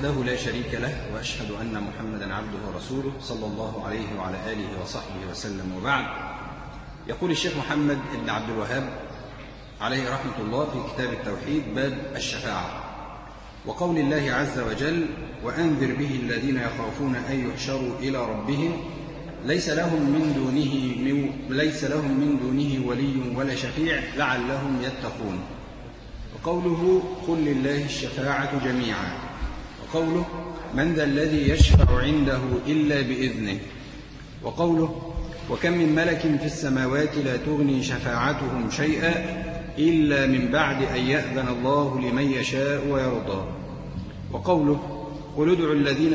وحده لا شريك له، وأشهد أن محمدا عبده ورسوله صلى الله عليه وعلى آله وصحبه وسلم، وبعد. يقول الشيخ محمد بن عبد الوهاب عليه رحمة الله في كتاب التوحيد باب الشفاعة، وقول الله عز وجل: وأنذر به الذين يخافون أن يحشروا إلى ربهم ليس لهم من دونه ولي ولا شفيع لعلهم يتقون. وقوله: قل لله الشفاعة جميعا. وقوله: من ذا الذي يشفع عنده إلا بإذنه. وقوله: وكم من ملك في السماوات لا تغني شفاعتهم شيئا إلا من بعد أن يأذن الله لمن يشاء ويرضى. وقوله: قل ادعوا الذين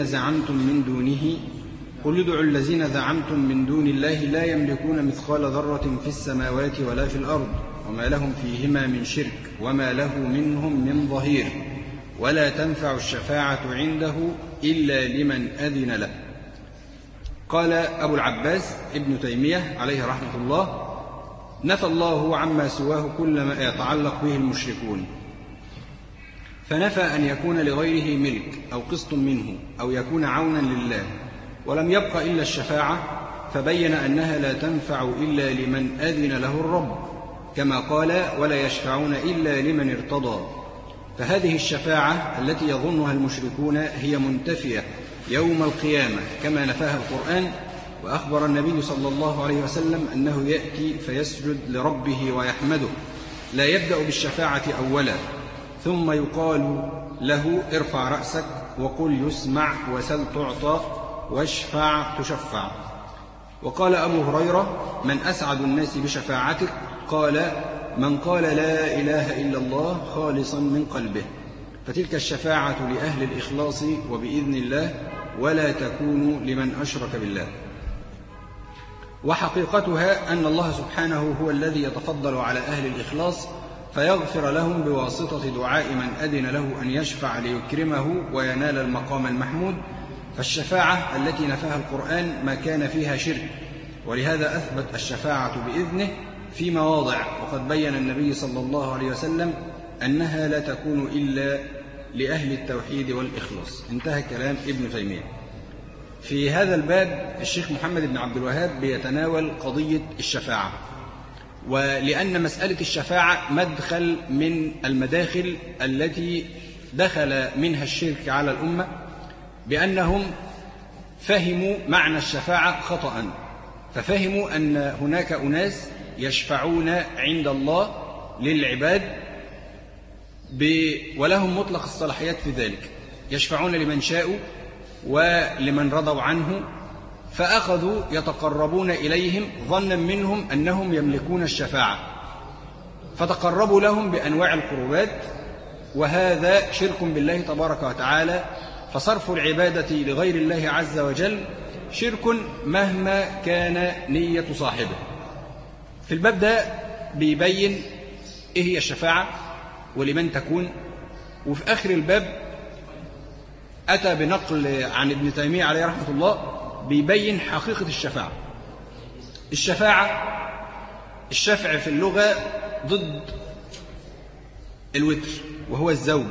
زعمتم من دون الله لا يملكون مثقال ذرة في السماوات ولا في الأرض وما لهم فيهما من شرك وما له منهم من ظهير ولا تنفع الشفاعة عنده إلا لمن أذن له. قال أبو العباس ابن تيمية عليه رحمة الله: نفى الله عما سواه كل ما يتعلق به المشركون، فنفى أن يكون لغيره ملك أو قسط منه أو يكون عونا لله، ولم يبق إلا الشفاعة، فبين أنها لا تنفع إلا لمن أذن له الرب، كما قال: ولا يشفعون إلا لمن ارتضى. فهذه الشفاعة التي يظنها المشركون هي منتفية يوم القيامة كما نفاها القرآن. وأخبر النبي صلى الله عليه وسلم أنه يأتي فيسجد لربه ويحمده، لا يبدأ بالشفاعة أولا، ثم يقال له: ارفع رأسك وقل يسمع وسل تعطى واشفع تشفع. وقال أبو هريرة: من أسعد الناس بشفاعتك؟ قال: من قال لا إله إلا الله خالصا من قلبه. فتلك الشفاعة لأهل الإخلاص وبإذن الله، ولا تكون لمن أشرك بالله. وحقيقتها أن الله سبحانه هو الذي يتفضل على أهل الإخلاص فيغفر لهم بواسطة دعاء من أذن له أن يشفع ليكرمه وينال المقام المحمود. فالشفاعة التي نفاها القرآن ما كان فيها شرك، ولهذا أثبت الشفاعة بإذنه في مواضع، وقد بين النبي صلى الله عليه وسلم أنها لا تكون إلا لأهل التوحيد والإخلاص. انتهى كلام ابن تيمية. في هذا الباب الشيخ محمد بن عبد الوهاب بيتناول قضية الشفاعة، ولأن مسألة الشفاعة مدخل من المداخل التي دخل منها الشرك على الأمة، بأنهم فهموا معنى الشفاعة خطأ، ففهموا أن هناك أناس يشفعون عند الله للعباد ولهم مطلق الصلاحيات في ذلك، يشفعون لمن شاءوا ولمن رضوا عنه، فأخذوا يتقربون إليهم ظنا منهم أنهم يملكون الشفاعة، فتقربوا لهم بأنواع القربات، وهذا شرك بالله تبارك وتعالى. فصرف العبادة لغير الله عز وجل شرك مهما كان نية صاحبه. في الباب ده بيبين إيه هي الشفاعة ولمن تكون، وفي آخر الباب أتى بنقل عن ابن تيمية عليه رحمة الله بيبين حقيقة الشفاعة. الشفع في اللغة ضد الوتر وهو الزوج،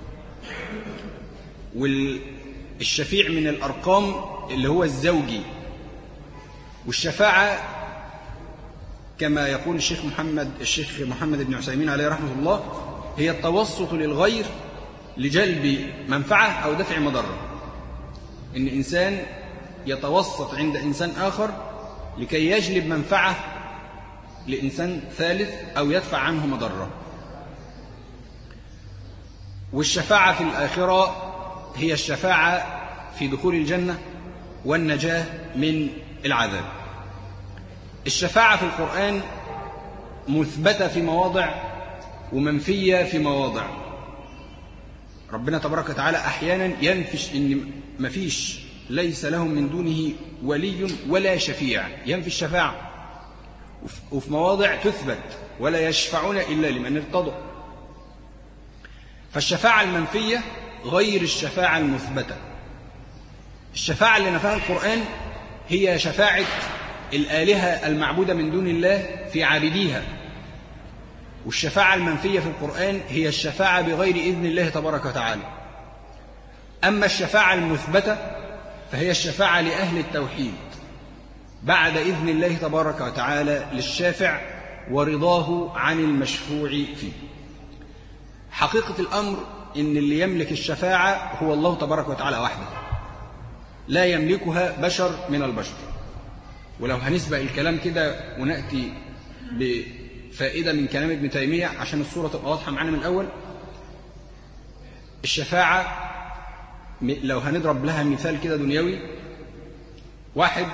والشفيع من الأرقام اللي هو الزوجي. والشفاعة كما يقول الشيخ محمد بن عثيمين عليه رحمة الله هي التوسط للغير لجلب منفعة أو دفع مضرة، إن إنسان يتوسط عند إنسان آخر لكي يجلب منفعة لإنسان ثالث أو يدفع عنه مضرة. والشفاعة في الآخرة هي الشفاعة في دخول الجنة والنجاة من العذاب. الشفاعة في القرآن مثبتة في مواضع ومنفية في مواضع. ربنا تبارك وتعالى أحيانا ينفش إن مفيش ليس لهم من دونه ولي ولا شفيع، ينفي الشفاعة، وفي مواضع تثبت ولا يشفعون إلا لمن ارتضى. فالشفاعة المنفية غير الشفاعة المثبتة. الشفاعة اللي نفاها القرآن هي شفاعة الآلهة المعبودة من دون الله في عابديها، والشفاعة المنفية في القرآن هي الشفاعة بغير إذن الله تبارك وتعالى. أما الشفاعة المثبتة فهي الشفاعة لأهل التوحيد بعد إذن الله تبارك وتعالى للشافع ورضاه عن المشفوع فيه. حقيقة الأمر إن اللي يملك الشفاعة هو الله تبارك وتعالى وحده، لا يملكها بشر من البشر. ولو هنسبق الكلام كده ونأتي بفائدة من كلام ابن تيمية عشان الصورة تبقى واضحة معانا من الأول. الشفاعة لو هنضرب لها مثال كده دنيوي، واحد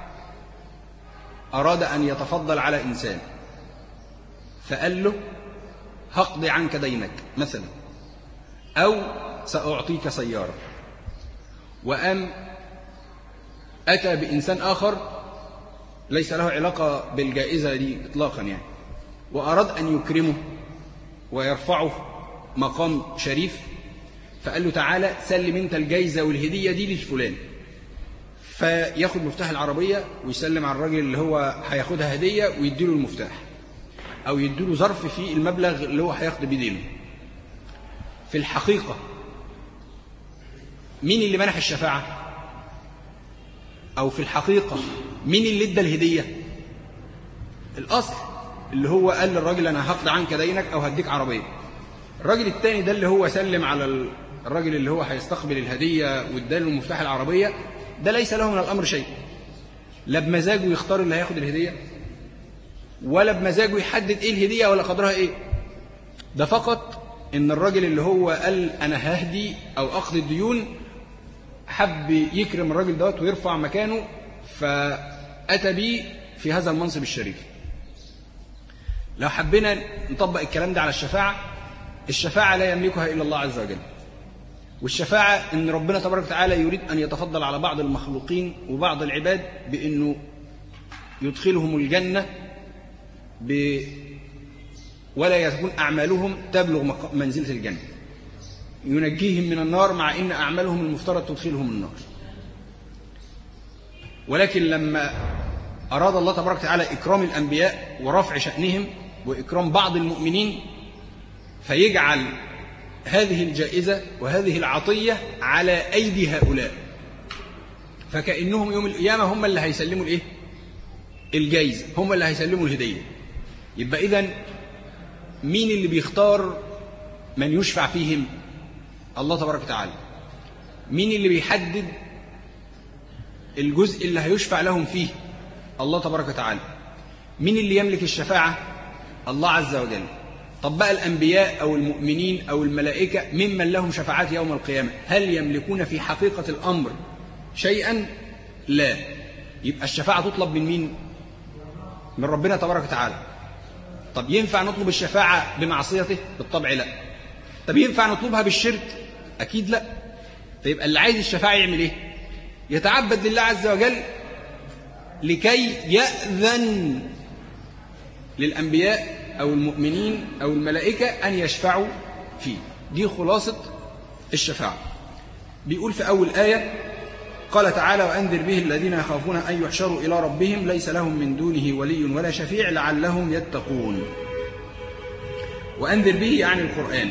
أراد أن يتفضل على إنسان فقال له هقضي عنك دينك مثلا، أو سأعطيك سيارة، وأم أتى بإنسان آخر ليس له علاقة بالجائزة دي إطلاقا يعني، وأراد أن يكرمه ويرفعه مقام شريف، فقال له تعالى سلم أنت الجائزة والهدية دي للفلان، فياخد مفتاح العربية ويسلم على الراجل اللي هو هياخدها هدية ويديله المفتاح، أو يديله ظرف فيه المبلغ اللي هو هياخد بدينه. في الحقيقة مين اللي منح الشفاعة؟ أو في الحقيقة مين اللي ادى الهدية؟ الأصل اللي هو قال للراجل أنا هقضي عنك دينك أو هديك عربية. الراجل التاني ده اللي هو سلم على الراجل اللي هو هيستقبل الهدية واداله مفتاح العربية، ده ليس له من الأمر شيء، لا بمزاجه يختار اللي هياخد الهدية، ولا بمزاجه يحدد إيه الهدية ولا قدرها إيه. ده فقط إن الراجل اللي هو قال أنا ههدي أو أقضي الديون حب يكرم الراجل دوت ويرفع مكانه، فأتى بيه في هذا المنصب الشريف. لو حبينا نطبق الكلام ده على الشفاعة، الشفاعة لا يملكها إلا الله عز وجل. والشفاعة إن ربنا تبارك وتعالى يريد أن يتفضل على بعض المخلوقين وبعض العباد بأنه يدخلهم الجنة ولا يكون أعمالهم تبلغ منزلة الجنة، ينجيهم من النار مع إن أعمالهم المفترض تدخلهم النار. ولكن لما أراد الله تبارك وتعالى إكرام الأنبياء ورفع شأنهم وإكرام بعض المؤمنين، فيجعل هذه الجائزة وهذه العطية على أيدي هؤلاء، فكأنهم يوم القيامة هم اللي هيسلموا الإيه؟ الجائزة، هم اللي هيسلموا الهدية. يبقى إذن مين اللي بيختار من يشفع فيهم؟ الله تبارك وتعالى. مين اللي بيحدد الجزء اللي هيشفع لهم فيه؟ الله تبارك وتعالى. مين اللي يملك الشفاعة؟ الله عز وجل. طب بقى الأنبياء أو المؤمنين أو الملائكة ممن لهم شفاعات يوم القيامة، هل يملكون في حقيقة الأمر شيئا؟ لا. يبقى الشفاعة تطلب من مين؟ من ربنا تبارك وتعالى. طب ينفع نطلب الشفاعة بمعصيته؟ بالطبع لا. طب ينفع نطلبها بالشرك؟ أكيد لا. فيبقى اللي عايز الشفاعة يعمل إيه؟ يتعبد لله عز وجل لكي يأذن للأنبياء أو المؤمنين أو الملائكة أن يشفعوا فيه. دي خلاصة الشفاعة. بيقول في أول آية قال تعالى وأنذر به الذين يخافون أن يحشروا إلى ربهم ليس لهم من دونه ولي ولا شفيع لعلهم يتقون. وأنذر به يعني القرآن،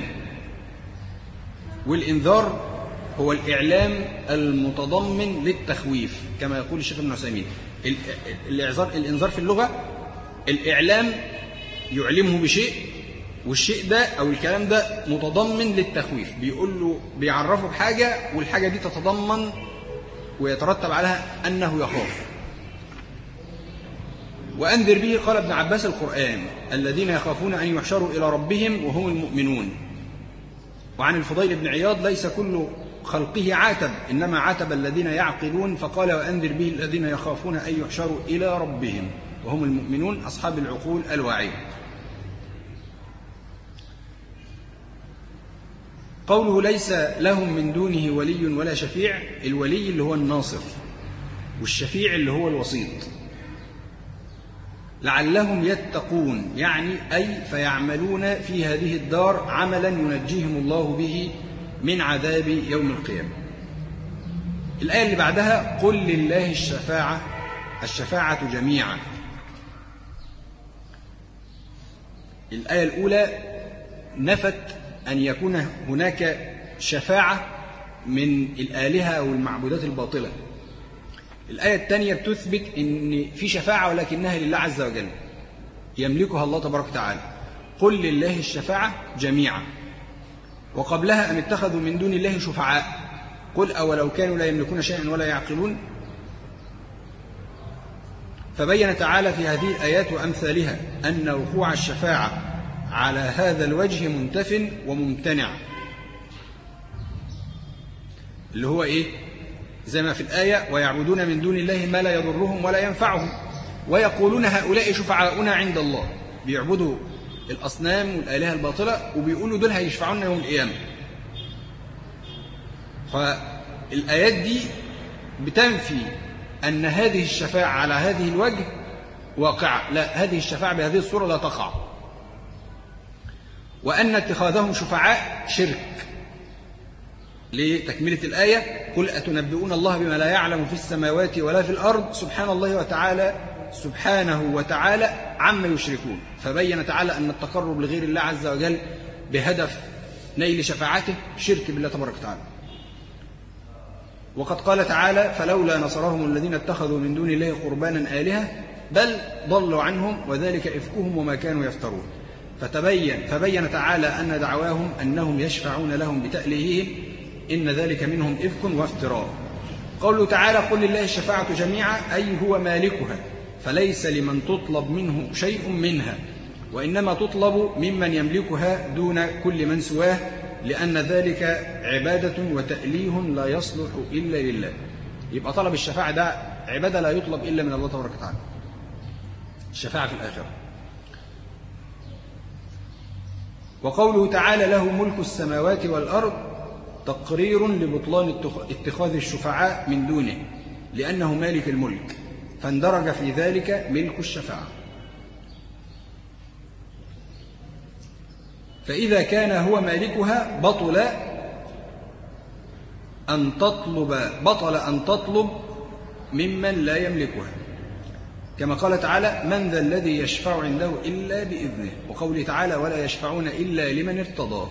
والإنذار هو الإعلام المتضمن للتخويف كما يقول الشيخ ابن عثيمين. الإنذار في اللغة الإعلام يعلمه بشيء، والشيء ده أو الكلام ده متضمن للتخويف، بيقول له بيعرفه بحاجة والحاجة دي تتضمن ويترتب عليها أنه يخاف. وأنذر به قال ابن عباس القرآن الذين يخافون أن يحشروا إلى ربهم وهم المؤمنون. وعن الفضيل بن عياض ليس كل خلقه عاتب إنما عاتب الذين يعقلون، فقال وأنذر به الذين يخافون أن يحشروا إلى ربهم وهم المؤمنون أصحاب العقول الواعية. قوله ليس لهم من دونه ولي ولا شفيع، الولي اللي هو الناصر والشفيع اللي هو الوسيط. لعلهم يتقون يعني أي فيعملون في هذه الدار عملا ينجيهم الله به من عذاب يوم القيامة. الآية اللي بعدها قل لله الشفاعة جميعا. الآية الأولى نفت أن يكون هناك شفاعة من الآلهة أو المعبودات الباطلة. الآية الثانية بتثبت إن في شفاعة ولكنها لله عز وجل يملكها الله تبارك وتعالى. قل لله الشفاعة جميعا. وقبلها أم اتخذوا من دون الله شفعاء قل أولو كانوا لا يملكون شيئا ولا يعقلون. فبين تعالى في هذه الآيات وأمثالها أن وقوع الشفاعة على هذا الوجه منتف وممتنع، اللي هو إيه؟ زي ما في الآية ويعبدون من دون الله ما لا يضرهم ولا ينفعهم ويقولون هؤلاء شفعاؤنا عند الله. بيعبدوا الأصنام والآلهة الباطلة وبيقولوا دول هيشفعونا يوم القيامة. فالآيات دي بتنفي أن هذه الشفاعة على هذه الوجه واقعة، لا، هذه الشفاعة بهذه الصورة لا تقع. وأن اتخاذهم شفعاء شرك. لتكملة الآية قل أتنبئون الله بما لا يعلم في السماوات ولا في الأرض سبحانه وتعالى عما يشركون. فبين تعالى أن التقرب لغير الله عز وجل بهدف نيل شفاعته شرك بالله تبارك وتعالى. وقد قال تعالى فلولا نصرهم الذين اتخذوا من دون الله قربانا آلهة بل ضلوا عنهم وذلك إفكهم وما كانوا يفترون. فبين تعالى أن دعواهم أنهم يشفعون لهم بتأليههم إن ذلك منهم إفك وافتراء. قوله تعالى قل لله الشفاعة جميعا أي هو مالكها، فليس لمن تطلب منه شيء منها، وإنما تطلب ممن يملكها دون كل من سواه، لأن ذلك عبادة وتأليه لا يصلح إلا لله. يبقى طلب الشفاعة ده عبادة لا يطلب إلا من الله تبارك وتعالى، الشفاعة في الآخرة. وقوله تعالى له ملك السماوات والأرض تقرير لبطلان اتخاذ الشفعاء من دونه لأنه مالك الملك، فاندرج في ذلك ملك الشفاعة. فإذا كان هو مالكها بطل أن تطلب ممن لا يملكها، كما قال تعالى من ذا الذي يشفع عنده إلا بإذنه، وقوله تعالى ولا يشفعون إلا لمن ارتضى.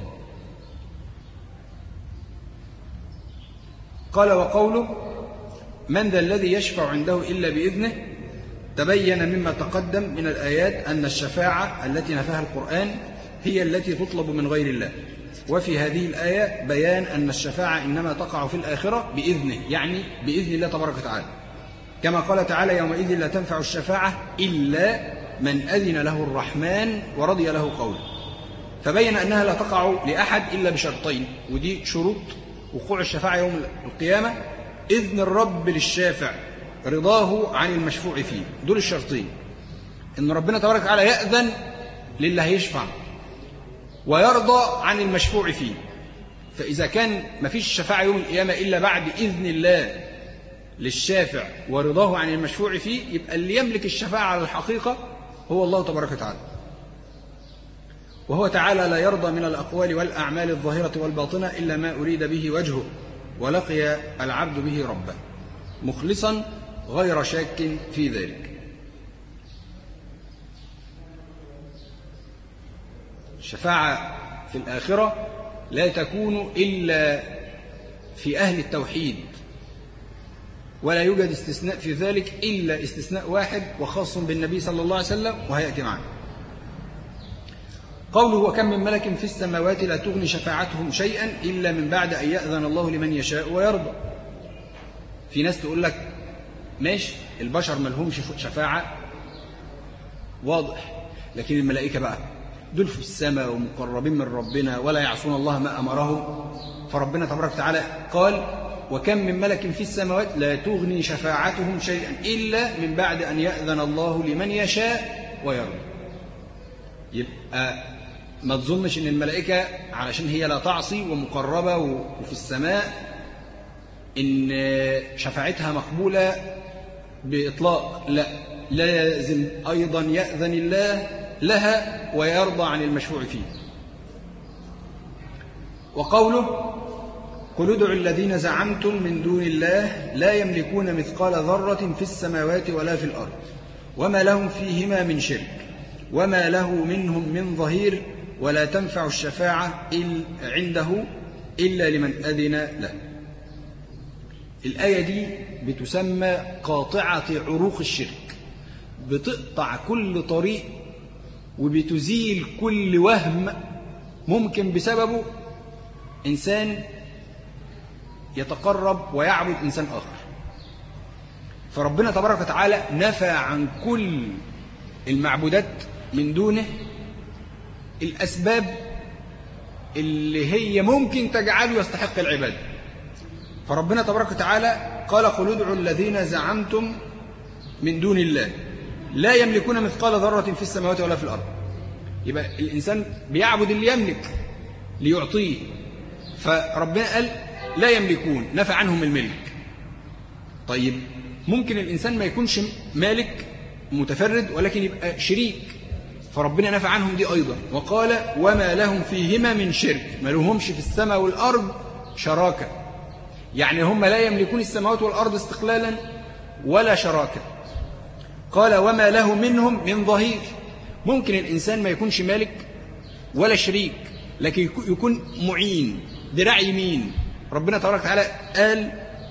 قال وقوله من ذا الذي يشفع عنده إلا بإذنه تبين مما تقدم من الآيات أن الشفاعة التي نفاها القرآن هي التي تطلب من غير الله. وفي هذه الآية بيان أن الشفاعة إنما تقع في الآخرة بإذنه، يعني بإذن الله تبارك وتعالى، كما قال تعالى يومئذ لا تنفع الشفاعة إلا من أذن له الرحمن ورضي له قولا. فبين أنها لا تقع لأحد إلا بشرطين، ودي شروط وقوع الشفاعة يوم القيامة: إذن الرب للشافع، رضاه عن المشفوع فيه. دول الشرطين، إن ربنا تبارك وتعالى يأذن للي هيشفع ويرضى عن المشفوع فيه. فإذا كان ما فيش شفاعة يوم القيامة إلا بعد إذن الله للشافع ورضاه عن المشفوع فيه، يبقى اللي يملك الشفاعة على الحقيقة هو الله تبارك وتعالى. وهو تعالى لا يرضى من الأقوال والأعمال الظاهرة والباطنة إلا ما أريد به وجهه ولقي العبد به ربه مخلصا غير شاك في ذلك. الشفاعة في الآخرة لا تكون إلا في أهل التوحيد، ولا يوجد استثناء في ذلك إلا استثناء واحد وخاص بالنبي صلى الله عليه وسلم، وهيأتي معنا. قوله وكم من ملك في السماوات لا تغني شفاعتهم شيئا إلا من بعد أن يأذن الله لمن يشاء ويرضى. في ناس تقول لك ماشي البشر ما لهمش شفاعة، واضح، لكن الملائكة بقى دول في السماء ومقربين من ربنا ولا يعصون الله ما أمرهم. فربنا تبارك وتعالى قال وكم من ملك في السماوات لا تغني شفاعتهم شيئا إلا من بعد أن يأذن الله لمن يشاء ويرضى. يبقى ما تظنش ان الملائكة علشان هي لا تعصي ومقربة وفي السماء ان شفاعتها مقبولة بإطلاق، لا، لازم أيضا يأذن الله لها ويرضى عن المشفوع فيه. وقوله قل ادعوا الذين زعمتم من دون الله لا يملكون مثقال ذرة في السماوات ولا في الأرض وما لهم فيهما من شرك وما له منهم من ظهير ولا تنفع الشفاعة عنده إلا لمن أذن له. الآية دي بتسمى قاطعة عروق الشرك، بتقطع كل طريق وبتزيل كل وهم ممكن بسببه إنسان يتقرب ويعبد إنسان آخر. فربنا تبارك وتعالى نفى عن كل المعبودات من دونه الأسباب اللي هي ممكن تجعله يستحق العبادة. فربنا تبارك وتعالى قال: قل ادعوا الذين زعمتم من دون الله لا يملكون مثقال ذرة في السماوات ولا في الأرض. يبقى الإنسان بيعبد اللي يملك ليعطيه، فربنا قال لا يملكون، نفى عنهم الملك. طيب ممكن الإنسان ما يكونش مالك متفرد ولكن يبقى شريك، فربنا نفى عنهم دي أيضا وقال: وما لهم فيهما من شرك، ما لهمش في السماء والأرض شراكة، يعني هم لا يملكون السماوات والأرض استقلالا ولا شراكة. قال: وما له منهم من ظهير. ممكن الإنسان ما يكونش مالك ولا شريك لكن يكون معين، ذراع يمين. ربنا تبارك وتعالى قال: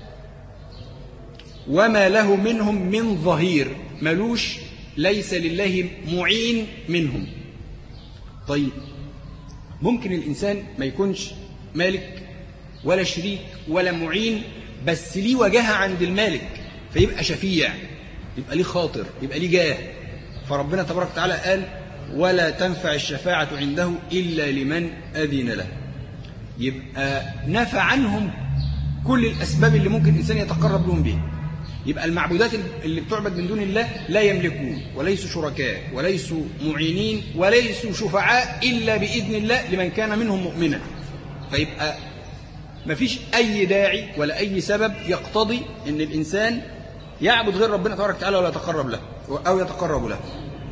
وما له منهم من ظهير، ملوش، ليس لله معين منهم. طيب ممكن الإنسان ما يكونش مالك ولا شريك ولا معين بس ليه وجاهة عند المالك، فيبقى شفيع، يبقى ليه خاطر، يبقى ليه جاه. فربنا تبارك وتعالى قال: ولا تنفع الشفاعة عنده إلا لمن أذن له. يبقى نفى عنهم كل الأسباب اللي ممكن الإنسان يتقرب لهم بها. يبقى المعبودات اللي بتعبد من دون الله لا يملكون وليسوا شركاء وليسوا معينين وليسوا شفعاء إلا بإذن الله لمن كان منهم مؤمنا. فيبقى ما فيش أي داعي ولا أي سبب يقتضي أن الإنسان يعبد غير ربنا تبارك وتعالى ولا يتقرب له أو يتقرب له.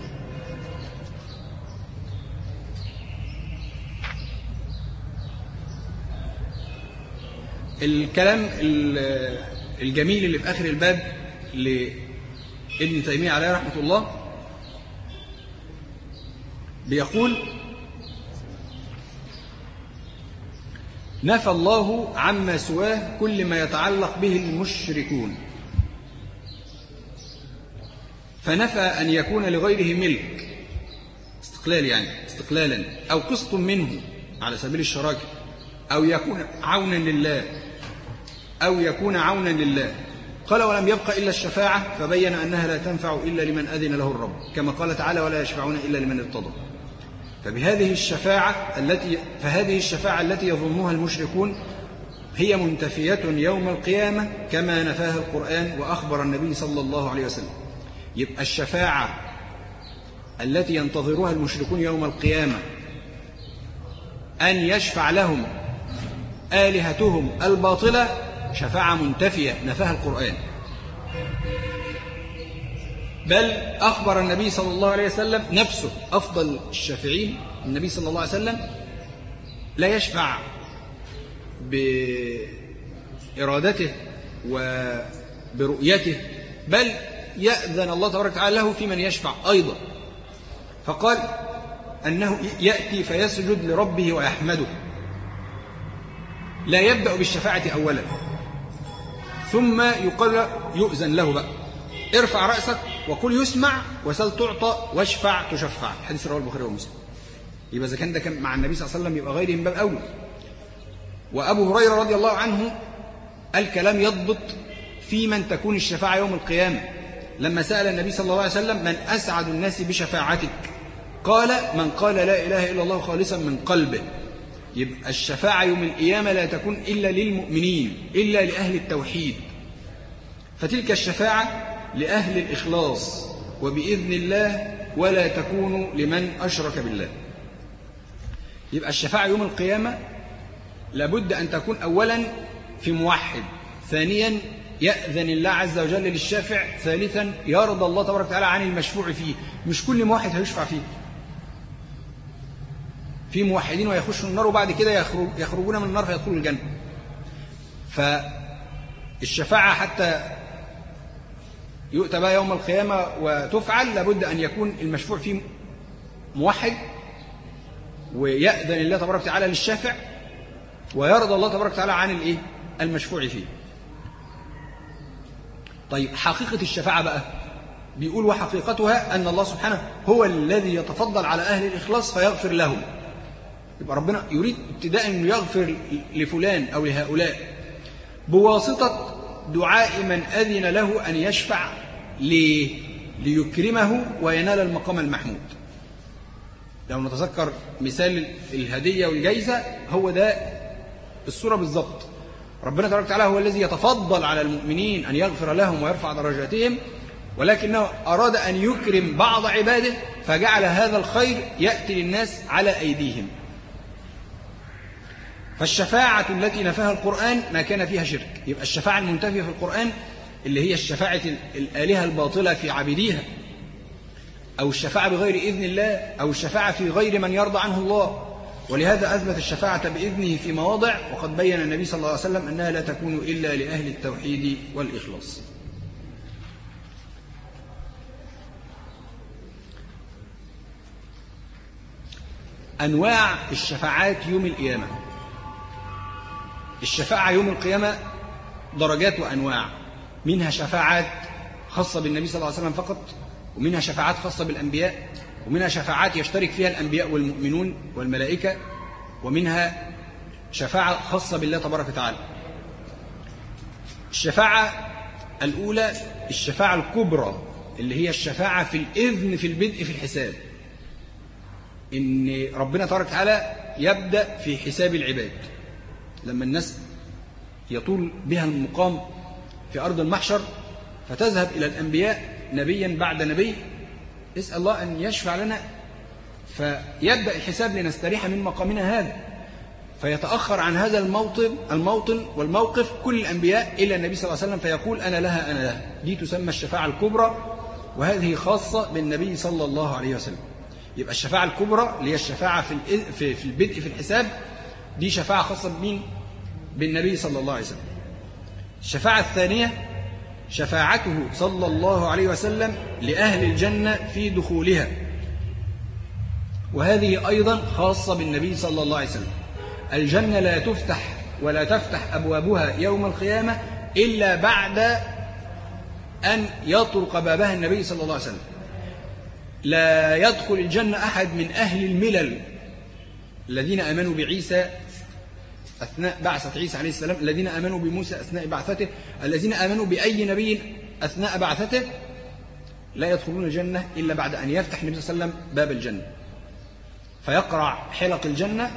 الكلام الجميل اللي في آخر الباب لابن تيمية عليه رحمة الله بيقول: نفى الله عما سواه كل ما يتعلق به المشركون، فنفى أن يكون لغيره ملك استقلال، يعني استقلالا، أو قسط منه على سبيل الشراكة، أو يكون عونا لله، أو يكون عونا لله. قال: ولم يبق إلا الشفاعة، فبين أنها لا تنفع إلا لمن أذن له الرب، كما قال تعالى: ولا يشفعون إلا لمن ارتضى. فهذه الشفاعة التي يظنها المشركون هي منتفية يوم القيامة كما نفاها القرآن وأخبر النبي صلى الله عليه وسلم. يبقى الشفاعة التي ينتظرها المشركون يوم القيامة أن يشفع لهم آلهتهم الباطلة شفاعة منتفية نفاها القرآن. بل أخبر النبي صلى الله عليه وسلم نفسه أفضل الشافعين، النبي صلى الله عليه وسلم لا يشفع بإرادته وبرؤيته، بل يأذن الله تبارك وتعالى له في من يشفع أيضا. فقال أنه يأتي فيسجد لربه ويحمده، لا يبدأ بالشفاعة أولا، ثم يقال يؤذن له بقى: ارفع رأسك وقل يسمع وسل تعطى واشفع تشفع. حديث رواه البخاري ومسلم. يبقى إذا كان ده كان مع النبي صلى الله عليه وسلم يبقى غيره من باب أول. وأبو هريرة رضي الله عنه الكلام يضبط في من تكون الشفاعة يوم القيامة، لما سأل النبي صلى الله عليه وسلم: من أسعد الناس بشفاعتك؟ قال: من قال لا إله إلا الله خالصا من قلبه. يبقى الشفاعة يوم القيامة لا تكون إلا للمؤمنين، إلا لأهل التوحيد. فتلك الشفاعة لأهل الإخلاص وبإذن الله، ولا تكون لمن أشرك بالله. يبقى الشفاعة يوم القيامة لابد أن تكون أولا في موحد، ثانيا يأذن الله عز وجل للشافع، ثالثا يرضى الله تبارك وتعالى عن المشفوع فيه. مش كل موحد هيشفع فيه، في موحدين ويخشوا النار وبعد كده يخرجون من النار فيدخلوا الجنة. فالشفاعة حتى يؤتى بها يوم القيامة وتفعل لابد أن يكون المشفوع فيه موحد، ويأذن الله تبارك وتعالى للشافع، ويرضى الله تبارك وتعالى عن المشفوع فيه. طيب حقيقة الشفاعة بقى بيقول وحقيقتها أن الله سبحانه هو الذي يتفضل على أهل الإخلاص فيغفر لهم. يبقى ربنا يريد ابتداء أن يغفر لفلان أو لهؤلاء بواسطة دعاء من أذن له أن يشفع ليكرمه وينال المقام المحمود. لو نتذكر مثال الهدية والجائزة هو ده الصورة بالضبط. ربنا تبارك وتعالى هو الذي يتفضل على المؤمنين أن يغفر لهم ويرفع درجاتهم، ولكنه أراد أن يكرم بعض عباده فجعل هذا الخير يأتي للناس على أيديهم. فالشفاعة التي نفاها القرآن ما كان فيها شرك. يبقى الشفاعة المنتفية في القرآن اللي هي الشفاعة الآلهة الباطلة في عبيديها، أو الشفاعة بغير إذن الله، أو الشفاعة في غير من يرضى عنه الله. ولهذا أثبت الشفاعة بإذنه في مواضع، وقد بين النبي صلى الله عليه وسلم أنها لا تكون إلا لأهل التوحيد والإخلاص. أنواع الشفاعات يوم القيامة. الشفاعة يوم القيامة درجات وأنواع، منها شفاعات خاصة بالنبي صلى الله عليه وسلم فقط، ومنها شفاعات خاصة بالأنبياء، ومنها شفاعات يشترك فيها الأنبياء والمؤمنون والملائكة، ومنها شفاعة خاصة بالله تبارك وتعالى. الشفاعة الأولى الشفاعة الكبرى اللي هي الشفاعة في الإذن في البدء في الحساب، إن ربنا تبارك وتعالى يبدأ في حساب العباد. لما الناس يطول بها المقام في أرض المحشر فتذهب إلى الأنبياء نبيا بعد نبي، اسأل الله أن يشفع لنا فيبدأ الحساب لنستريح من مقامنا هذا، فيتأخر عن هذا الموطن والموقف كل الأنبياء إلا النبي صلى الله عليه وسلم فيقول أنا لها أنا لها. دي تسمى الشفاعة الكبرى، وهذه خاصة بالنبي صلى الله عليه وسلم. يبقى الشفاعة الكبرى اللي هي الشفاعة في البدء في الحساب، دي شفاعة خاصة بمين؟ بالنبي صلى الله عليه وسلم. الشفاعة الثانية شفاعته صلى الله عليه وسلم لأهل الجنة في دخولها، وهذه أيضا خاصة بالنبي صلى الله عليه وسلم. الجنة لا تفتح ولا تفتح أبوابها يوم القيامة إلا بعد أن يطرق بابها النبي صلى الله عليه وسلم. لا يدخل الجنة أحد من أهل الملل الذين آمنوا بعيسى أثناء بعثة عيسى عليه السلام، الذين آمنوا بموسى أثناء بعثته، الذين آمنوا بأي نبي أثناء بعثته، لا يدخلون الجنة إلا بعد أن يفتح النبي صلى الله عليه وسلم باب الجنة فيقرع حلق الجنة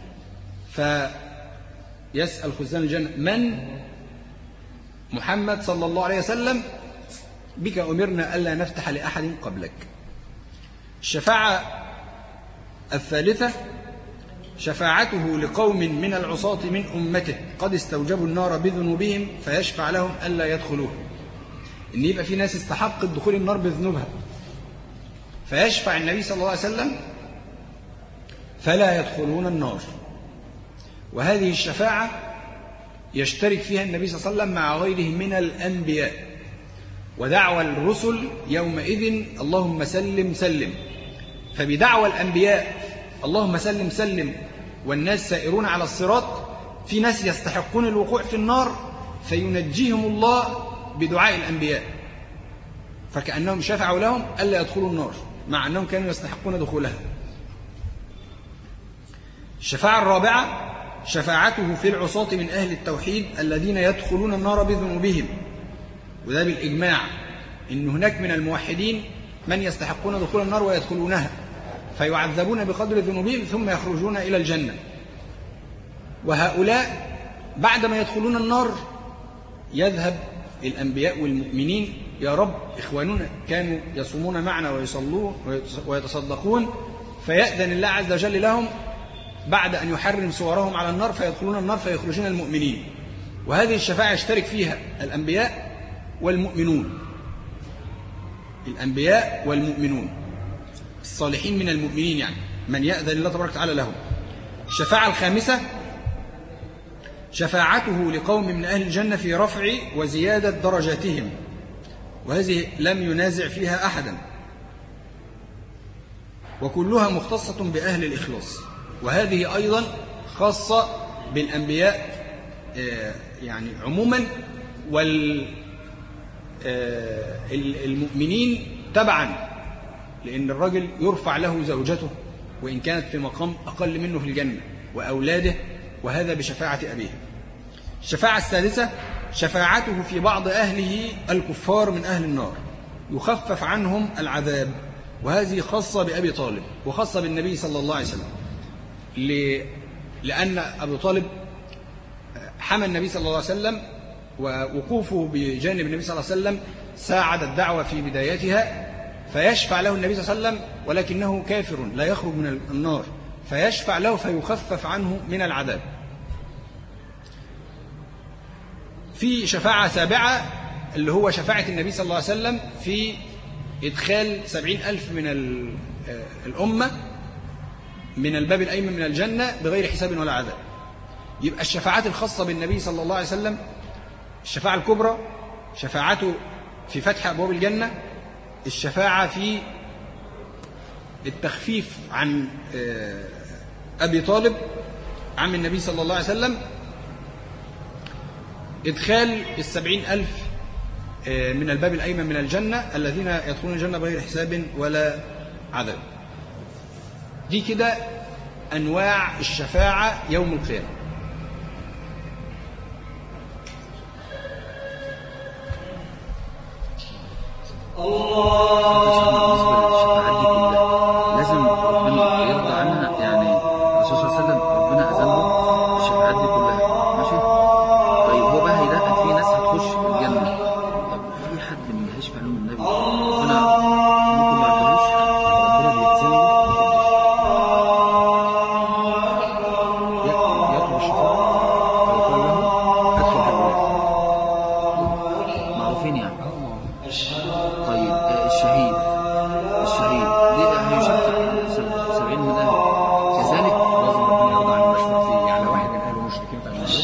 فيسأل خزان الجنة من؟ محمد صلى الله عليه وسلم، بك أمرنا ألا نفتح لأحد قبلك. الشفاعة الثالثة شفاعته لقوم من العصاة من أمته قد استوجبوا النار بذنوبهم فيشفع لهم ألا يدخلوها. إن يبقى في ناس استحقت دخول النار بذنوبها فيشفع النبي صلى الله عليه وسلم فلا يدخلون النار. وهذه الشفاعة يشترك فيها النبي صلى الله عليه وسلم مع غيره من الأنبياء، ودعوى الرسل يومئذ اللهم سلم سلم. فبدعوى الأنبياء اللهم سلم سلم والناس سائرون على الصراط، في ناس يستحقون الوقوع في النار فينجيهم الله بدعاء الأنبياء، فكأنهم شفعوا لهم ألا يدخلوا النار مع أنهم كانوا يستحقون دخولها. الشفاعة الرابعة شفاعته في العصاة من أهل التوحيد الذين يدخلون النار بذنوبهم، وده بالإجماع إن هناك من الموحدين من يستحقون دخول النار ويدخلونها فيعذبون بقدر ذنوبهم ثم يخرجون إلى الجنة. وهؤلاء بعدما يدخلون النار يذهب الأنبياء والمؤمنين يا رب إخواننا كانوا يصومون معنا ويصلون ويتصدقون، فيأذن الله عز وجل لهم بعد أن يحرم صورهم على النار فيدخلون النار فيخرجون المؤمنين. وهذه الشفاعة يشترك فيها الأنبياء والمؤمنون، الأنبياء والمؤمنون الصالحين من المؤمنين، يعني من يأذن الله تبارك وتعالى لهم. الشفاعة الخامسة شفاعته لقوم من أهل الجنة في رفع وزيادة درجاتهم، وهذه لم ينازع فيها أحدا، وكلها مختصة بأهل الإخلاص. وهذه أيضا خاصة بالأنبياء يعني عموما المؤمنين تبعا، لأن الرجل يرفع له زوجته وإن كانت في مقام أقل منه في الجنة وأولاده، وهذا بشفاعة أبيه. الشفاعة السادسة شفاعته في بعض أهله الكفار من أهل النار، يخفف عنهم العذاب، وهذه خاصة بأبي طالب وخاصة بالنبي صلى الله عليه وسلم، لأن أبي طالب حمى النبي صلى الله عليه وسلم، ووقوفه بجانب النبي صلى الله عليه وسلم ساعد الدعوة في بدايتها، فيشفع له النبي صلى الله عليه وسلم ولكنه كافر لا يخرج من النار، فيشفع له فيخفف عنه من العذاب. في شفاعة سابعة اللي هو شفاعة النبي صلى الله عليه وسلم في إدخال 70,000 من الأمة من الباب الأيمن من الجنة بغير حساب ولا عذاب. يبقى الشفاعات الخاصة بالنبي صلى الله عليه وسلم: الشفاعة الكبرى، شفاعته في فتح أبواب الجنة، الشفاعة في التخفيف عن أبي طالب عم النبي صلى الله عليه وسلم، إدخال 70,000 من الباب الأيمن من الجنة الذين يدخلون الجنة بغير حساب ولا عذاب. دي كده أنواع الشفاعة يوم القيامة. لازم ربنا يرضى عنها، يعني الرسول صلى الله عليه وسلم ربنا أذن له الشفاعات دي كلها، ماشي؟ طيب هو بقى هيدخل في ناس هتخش الجنة، طب في حد من هيشفع لهم النبي ربنا ممكن ما يقدروش، ربنا بيتزن له يطلب الشفاعة فيقول له ادخل هؤلاء معروفين يعني. طيب الشهيد دي هيشفع 70 من أهله، كذلك لازم ربنا يرضى عنه ويشفع فيه، يعني واحد من أهله مشركين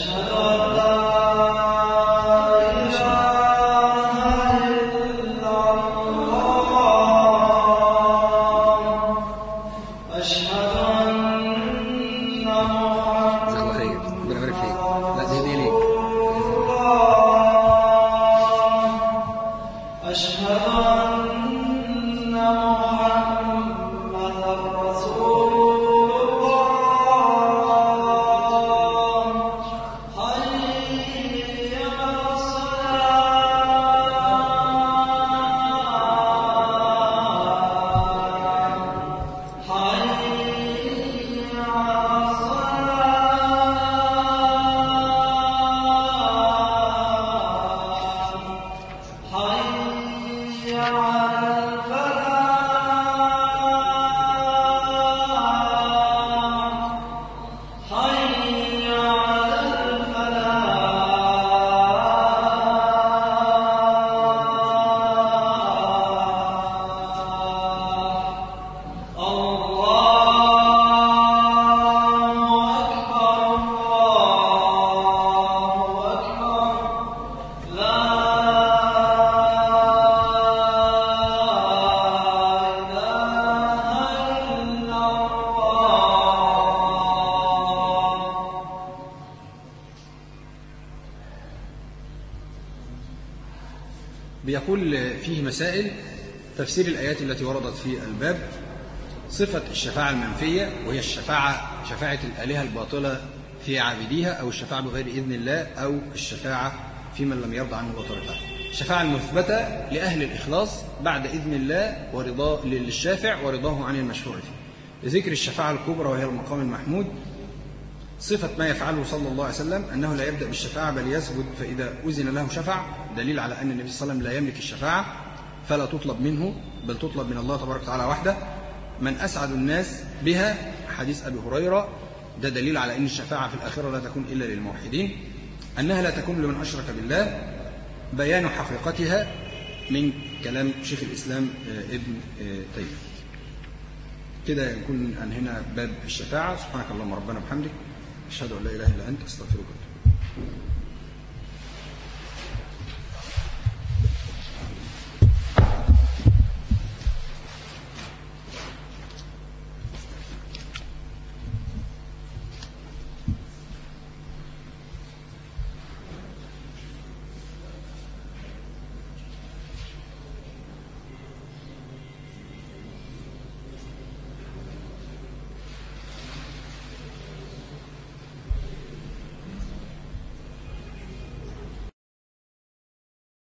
بيقول فيه مسائل: تفسير الآيات التي وردت في الباب، صفة الشفاعة المنفية وهي شفاعة الآلهة الباطلة في عابديها، أو الشفاعة بغير إذن الله، أو الشفاعة في من لم يرضى عنه وطريقه. الشفاعة المثبتة لأهل الإخلاص بعد إذن الله ورضاه للشافع ورضاه عن المشفوع فيه. لذكر الشفاعة الكبرى وهي المقام المحمود، صفة ما يفعله صلى الله عليه وسلم أنه لا يبدأ بالشفاعة بل يسجد فإذا أذن له شفع، دليل على أن النبي صلى الله عليه وسلم لا يملك الشفاعة فلا تطلب منه بل تطلب من الله تبارك وتعالى وحده. من أسعد الناس بها، حديث أبي هريرة، ده دليل على أن الشفاعة في الآخرة لا تكون إلا للموحدين. أنها لا تكون لمن أشرك بالله، بيان حقيقتها من كلام شيخ الإسلام ابن تيمية. كده يكون أنهينا باب الشفاعة. سبحانك اللهم ربنا وبحمدك، أشهد أن لا إله إلا أنت، أستغفرك.